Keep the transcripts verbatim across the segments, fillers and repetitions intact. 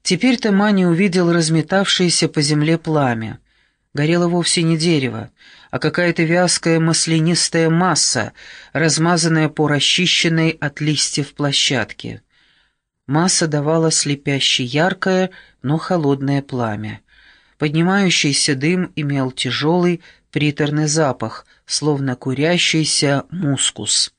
Теперь-то Маня увидел разметавшееся по земле пламя. Горело вовсе не дерево, а какая-то вязкая маслянистая масса, размазанная по расчищенной от листьев площадке. Масса давала слепяще яркое, но холодное пламя. Поднимающийся дым имел тяжелый, приторный запах, словно курящийся мускус.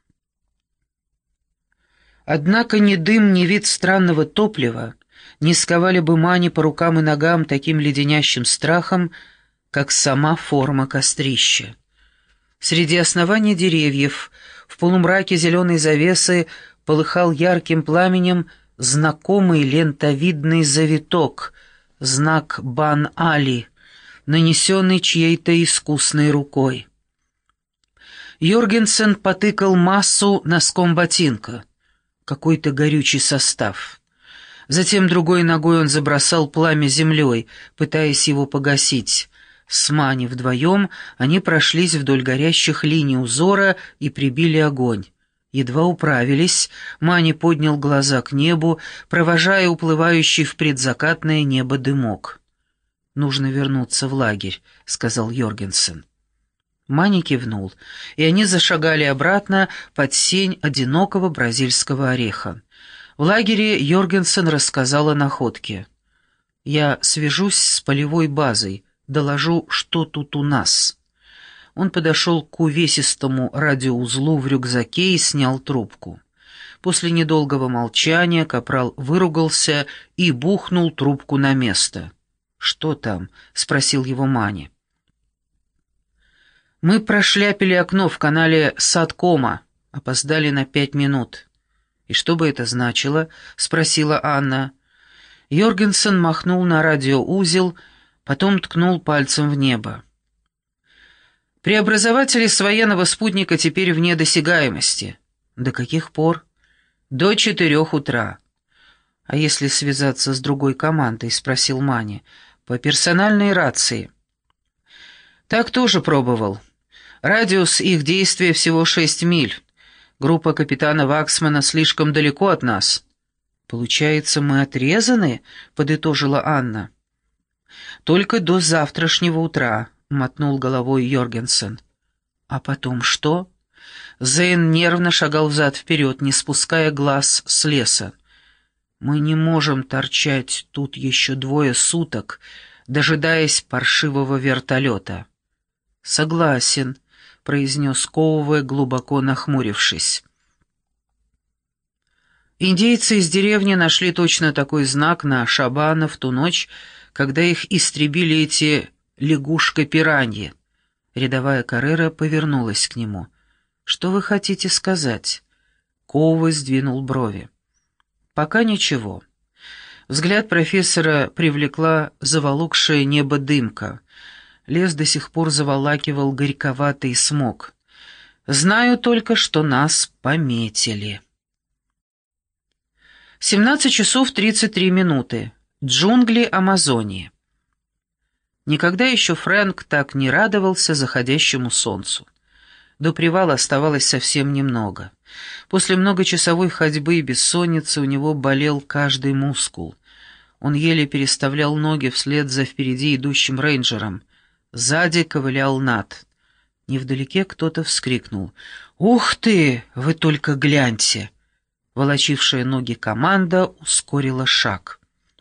Однако ни дым, ни вид странного топлива не сковали бы Мани по рукам и ногам таким леденящим страхом, как сама форма кострища. Среди оснований деревьев, в полумраке зеленой завесы, полыхал ярким пламенем знакомый лентовидный завиток, знак Бан-Али, нанесенный чьей-то искусной рукой. Йоргенсен потыкал массу носком ботинка. Какой-то горючий состав. Затем другой ногой он забросал пламя землей, пытаясь его погасить. С Мани вдвоем они прошлись вдоль горящих линий узора и прибили огонь. Едва управились, Мани поднял глаза к небу, провожая уплывающий в предзакатное небо дымок. «Нужно вернуться в лагерь», — сказал Йоргенсен. Мани кивнул, и они зашагали обратно под сень одинокого бразильского ореха. В лагере Йоргенсен рассказал о находке. «Я свяжусь с полевой базой, доложу, что тут у нас». Он подошел к увесистому радиоузлу в рюкзаке и снял трубку. После недолгого молчания капрал выругался и бухнул трубку на место. «Что там?» — спросил его Мани. «Мы прошляпили окно в канале Садкома, опоздали на пять минут». «И что бы это значило?» — спросила Анна. Йоргенсен махнул на радиоузел, потом ткнул пальцем в небо. «Преобразователи с военного спутника теперь вне досягаемости». «До каких пор?» «До четырех утра». «А если связаться с другой командой?» — спросил Мани. «По персональной рации». «Так тоже пробовал. Радиус их действия всего шесть миль. Группа капитана Ваксмана слишком далеко от нас». «Получается, мы отрезаны?» — подытожила Анна. «Только до завтрашнего утра», — мотнул головой Йоргенсен. «А потом что?» Зейн нервно шагал взад-вперед, не спуская глаз с леса. «Мы не можем торчать тут еще двое суток, дожидаясь паршивого вертолета». «Согласен», — произнес Коуве, глубоко нахмурившись. Индейцы из деревни нашли точно такой знак на Шабана в ту ночь, когда их истребили эти лягушка-пираньи. Рядовая Каррера повернулась к нему. «Что вы хотите сказать?» Коуве сдвинул брови. «Пока ничего». Взгляд профессора привлекла заволокшее небо дымка. Лес до сих пор заволакивал горьковатый смог. «Знаю только, что нас пометили». семнадцать часов тридцать три минуты. Джунгли Амазонии. Никогда еще Фрэнк так не радовался заходящему солнцу. До привала оставалось совсем немного. После многочасовой ходьбы и бессонницы у него болел каждый мускул. Он еле переставлял ноги вслед за впереди идущим рейнджером. Сзади ковылял Нат. Невдалеке кто-то вскрикнул. «Ух ты! Вы только гляньте!» Волочившая ноги команда ускорила шаг.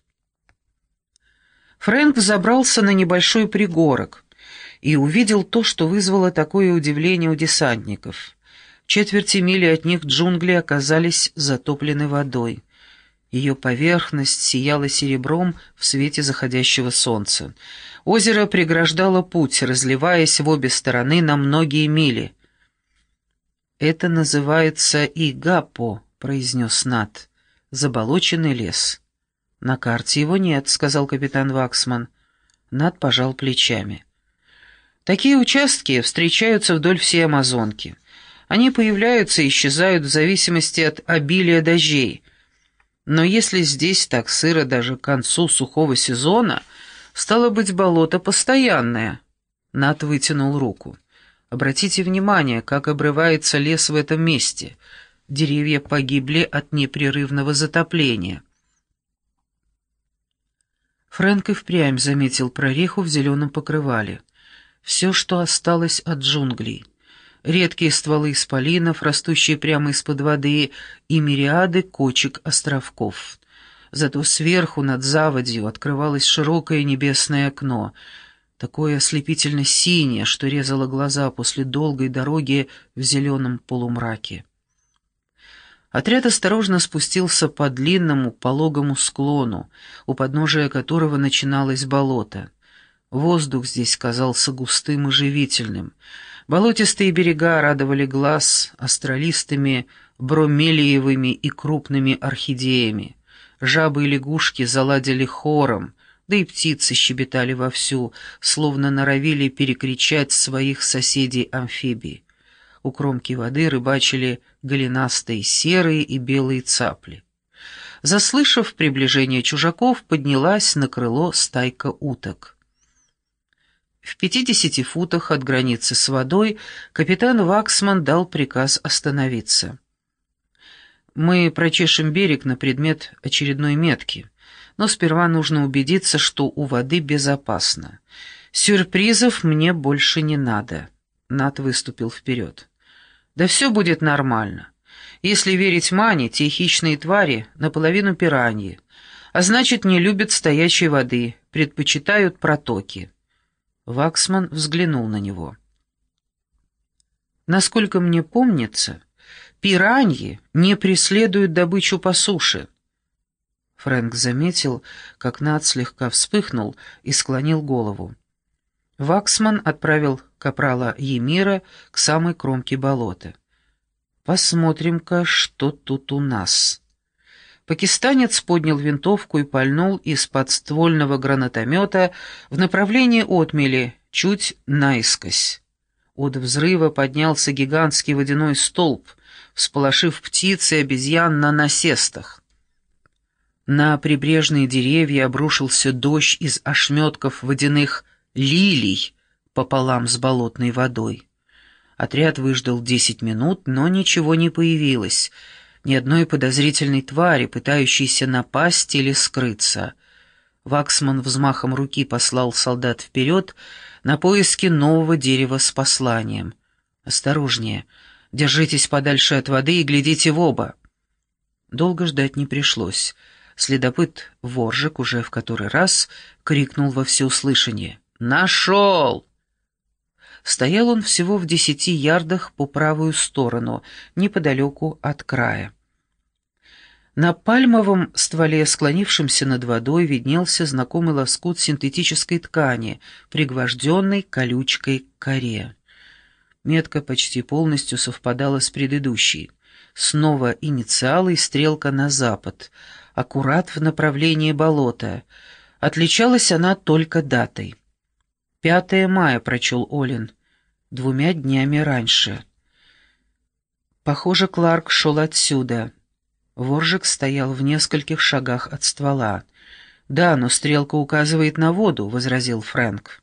Фрэнк взобрался на небольшой пригорок и увидел то, что вызвало такое удивление у десантников. В четверти мили от них джунгли оказались затоплены водой. Ее поверхность сияла серебром в свете заходящего солнца. Озеро преграждало путь, разливаясь в обе стороны на многие мили. «Это называется Игапо», — произнес Нат. «Заболоченный лес». «На карте его нет», — сказал капитан Ваксман. Нат пожал плечами. «Такие участки встречаются вдоль всей Амазонки. Они появляются и исчезают в зависимости от обилия дождей. Но если здесь так сыро даже к концу сухого сезона, стало быть, болото постоянное». Нат вытянул руку. «Обратите внимание, как обрывается лес в этом месте. Деревья погибли от непрерывного затопления». Фрэнк и впрямь заметил прореху в зеленом покрывале. Все, что осталось от джунглей. Редкие стволы исполинов, растущие прямо из-под воды, и мириады кочек-островков. Зато сверху над заводью открывалось широкое небесное окно, такое ослепительно синее, что резало глаза после долгой дороги в зеленом полумраке. Отряд осторожно спустился по длинному пологому склону, у подножия которого начиналось болото. Воздух здесь казался густым и живительным. Болотистые берега радовали глаз астролистыми, бромелиевыми и крупными орхидеями. Жабы и лягушки заладили хором, да и птицы щебетали вовсю, словно норовили перекричать своих соседей-амфибий. У кромки воды рыбачили голенастые серые и белые цапли. Заслышав приближение чужаков, поднялась на крыло стайка уток. В пятидесяти футах от границы с водой капитан Ваксман дал приказ остановиться. «Мы прочешем берег на предмет очередной метки, но сперва нужно убедиться, что у воды безопасно. Сюрпризов мне больше не надо». Нат выступил вперед. «Да все будет нормально. Если верить Мане, те хищные твари наполовину пираньи, а значит, не любят стоячей воды, предпочитают протоки». Ваксман взглянул на него. «Насколько мне помнится, пираньи не преследуют добычу по суше». Фрэнк заметил, как Нат слегка вспыхнул и склонил голову. Ваксман отправил капрала Емира к самой кромке болота. «Посмотрим-ка, что тут у нас». Пакистанец поднял винтовку и пальнул из подствольного гранатомета в направлении отмели, чуть наискось. От взрыва поднялся гигантский водяной столб, всполошив птиц и обезьян на насестах. На прибрежные деревья обрушился дождь из ошметков водяных лилий пополам с болотной водой. Отряд выждал десять минут, но ничего не появилось, ни одной подозрительной твари, пытающейся напасть или скрыться. Ваксман взмахом руки послал солдат вперед на поиски нового дерева с посланием. «Осторожнее, держитесь подальше от воды и глядите в оба». Долго ждать не пришлось. Следопыт Воржик уже в который раз крикнул во всеуслышание: «Нашел!» Стоял он всего в десяти ярдах по правую сторону, неподалеку от края. На пальмовом стволе, склонившемся над водой, виднелся знакомый лоскут синтетической ткани, пригвожденной колючкой к коре. Метка почти полностью совпадала с предыдущей. Снова инициалы и стрелка на запад, аккурат в направлении болота. Отличалась она только датой. «Пятое мая», — прочел Олин, — «двумя днями раньше». Похоже, Кларк шел отсюда. Воржик стоял в нескольких шагах от ствола. «Да, но стрелка указывает на воду», — возразил Фрэнк.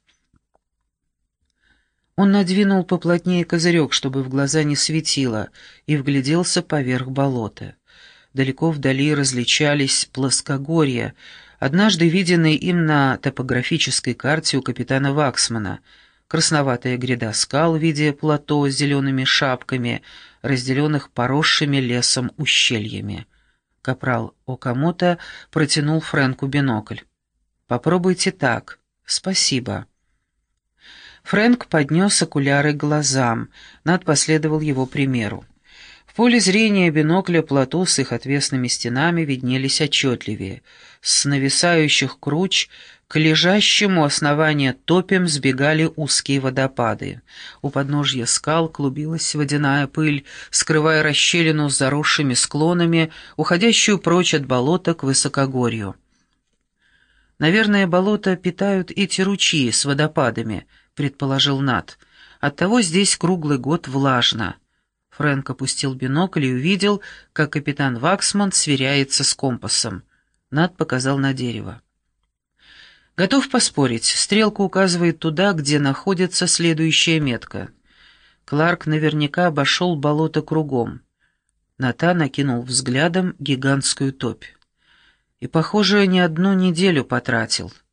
Он надвинул поплотнее козырек, чтобы в глаза не светило, и вгляделся поверх болота. Далеко вдали различались плоскогорья, однажды виденные им на топографической карте у капитана Ваксмана, красноватая гряда скал в виде плато с зелеными шапками, разделенных поросшими лесом ущельями. Капрал Окамото протянул Фрэнку бинокль. «Попробуйте так. Спасибо». Фрэнк поднес окуляры к глазам, Нат последовал его примеру. В поле зрения бинокля плато с их отвесными стенами виднелись отчетливее. С нависающих круч к лежащему основанию топям сбегали узкие водопады. У подножья скал клубилась водяная пыль, скрывая расщелину с заросшими склонами, уходящую прочь от болота к высокогорью. «Наверное, болото питают эти ручьи с водопадами», — предположил Нат. «Оттого здесь круглый год влажно». Фрэнк опустил бинокль и увидел, как капитан Ваксман сверяется с компасом. Нат показал на дерево. «Готов поспорить, стрелка указывает туда, где находится следующая метка. Кларк наверняка обошел болото кругом». Натан накинул взглядом гигантскую топь. «И, похоже, не одну неделю потратил.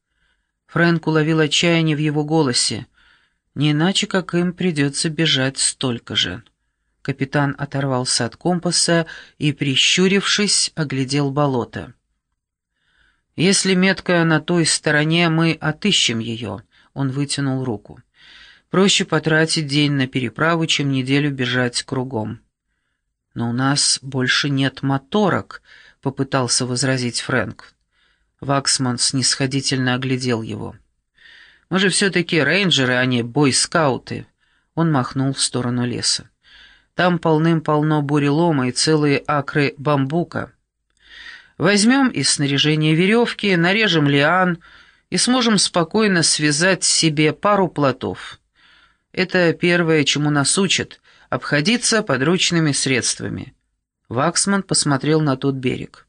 Фрэнк уловил отчаяние в его голосе. Не иначе, как им придется бежать столько же. Капитан оторвался от компаса и, прищурившись, оглядел болото. «Если метка на той стороне, мы отыщем ее», — он вытянул руку. «Проще потратить день на переправу, чем неделю бежать кругом». «Но у нас больше нет моторок», — попытался возразить Фрэнк. Ваксман снисходительно оглядел его. «Мы же все-таки рейнджеры, а не бойскауты». Он махнул в сторону леса. «Там полным-полно бурелома и целые акры бамбука. Возьмем из снаряжения веревки, нарежем лиан и сможем спокойно связать себе пару плотов. Это первое, чему нас учат — обходиться подручными средствами». Ваксман посмотрел на тот берег.